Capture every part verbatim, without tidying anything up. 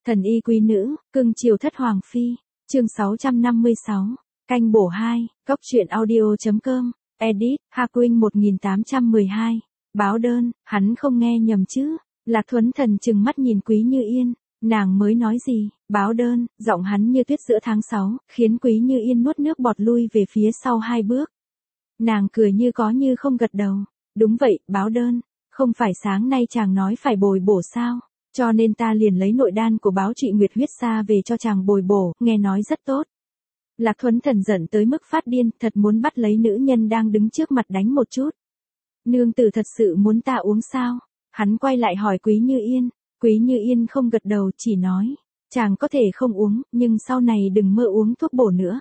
Thần y quý nữ, cưng chiều thất hoàng phi, chương sáu trăm năm mươi sáu, canh bổ hai, góc truyện audio.com, edit, Hà Quynh một nghìn tám trăm mười hai, báo đơn, hắn không nghe nhầm chứ, Lạc Thuấn Thần trừng mắt nhìn Quý Như Yên, nàng mới nói gì, báo đơn, giọng hắn như tuyết giữa tháng sáu, khiến Quý Như Yên nuốt nước bọt lui về phía sau hai bước. Nàng cười như có như không gật đầu, đúng vậy, báo đơn, không phải sáng nay chàng nói phải bồi bổ sao? Cho nên ta liền lấy nội đan của báo Trụy Nguyệt huyết sa về cho chàng bồi bổ, nghe nói rất tốt. Lạc Thuấn Thần giận tới mức phát điên, thật muốn bắt lấy nữ nhân đang đứng trước mặt đánh một chút. Nương tử thật sự muốn ta uống sao? Hắn quay lại hỏi Quý Như Yên, Quý Như Yên không gật đầu, chỉ nói, chàng có thể không uống, nhưng sau này đừng mơ uống thuốc bổ nữa.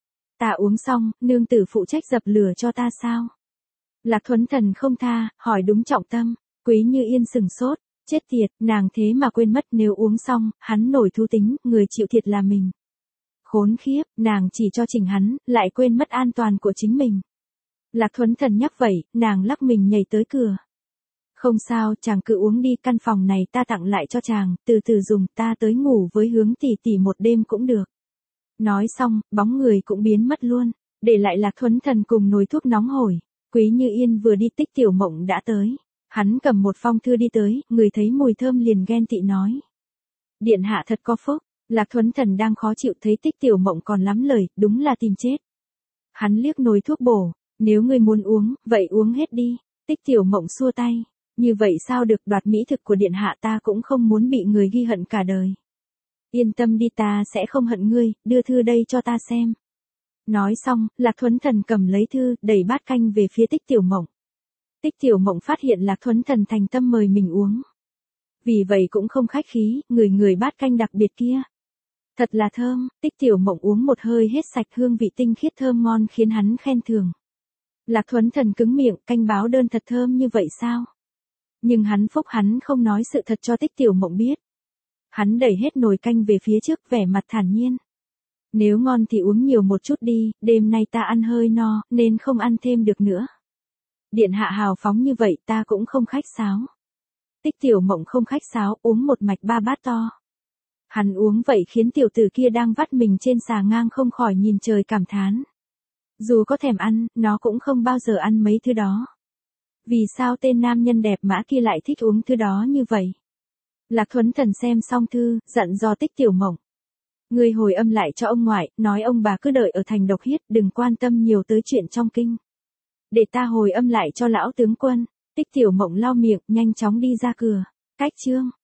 Ta uống xong, nương tử phụ trách dập lửa cho ta sao? Lạc Thuấn Thần không tha, hỏi đúng trọng tâm, Quý Như Yên sừng sốt. Chết tiệt, nàng thế mà quên mất nếu uống xong, hắn nổi thú tính, người chịu thiệt là mình. Khốn khiếp, nàng chỉ cho chỉnh hắn, lại quên mất an toàn của chính mình. Lạc Thuấn Thần nhắc vậy, nàng lắc mình nhảy tới cửa. Không sao, chàng cứ uống đi, căn phòng này ta tặng lại cho chàng, từ từ dùng, ta tới ngủ với Hướng tỷ tỷ một đêm cũng được. Nói xong, bóng người cũng biến mất luôn, để lại Lạc Thuấn Thần cùng nồi thuốc nóng hổi. Quý Như Yên vừa đi, Tích Tiểu Mộng đã tới. Hắn cầm một phong thư đi tới, người thấy mùi thơm liền ghen tị nói. Điện hạ thật có phúc, Lạc Thuấn Thần đang khó chịu thấy Tích Tiểu Mộng còn lắm lời, đúng là tìm chết. Hắn liếc nồi thuốc bổ, nếu ngươi muốn uống, vậy uống hết đi. Tích Tiểu Mộng xua tay, như vậy sao được, đoạt mỹ thực của điện hạ ta cũng không muốn bị người ghi hận cả đời. Yên tâm đi, ta sẽ không hận ngươi, đưa thư đây cho ta xem. Nói xong, Lạc Thuấn Thần cầm lấy thư, đẩy bát canh về phía Tích Tiểu Mộng. Tích Tiểu Mộng phát hiện Lạc Thuấn Thần thành tâm mời mình uống. Vì vậy cũng không khách khí, người người bát canh đặc biệt kia. Thật là thơm, Tích Tiểu Mộng uống một hơi hết sạch, hương vị tinh khiết thơm ngon khiến hắn khen thường. Lạc Thuấn Thần cứng miệng, canh báo đơn thật thơm như vậy sao? Nhưng hắn phúc hắn không nói sự thật cho Tích Tiểu Mộng biết. Hắn đẩy hết nồi canh về phía trước, vẻ mặt thản nhiên. Nếu ngon thì uống nhiều một chút đi, đêm nay ta ăn hơi no, nên không ăn thêm được nữa. Điện hạ hào phóng như vậy ta cũng không khách sáo. Tích Tiểu Mộng không khách sáo, uống một mạch ba bát to. Hắn uống vậy khiến tiểu tử kia đang vắt mình trên xà ngang không khỏi nhìn trời cảm thán. Dù có thèm ăn, nó cũng không bao giờ ăn mấy thứ đó. Vì sao tên nam nhân đẹp mã kia lại thích uống thứ đó như vậy? Lạc Thuấn Thần xem xong thư, dặn dò Tích Tiểu Mộng. Ngươi hồi âm lại cho ông ngoại, nói ông bà cứ đợi ở thành Độc Hiết, đừng quan tâm nhiều tới chuyện trong kinh. Để ta hồi âm lại cho lão tướng quân. Tích Tiểu Mộng lau miệng, nhanh chóng đi ra cửa. Cách chương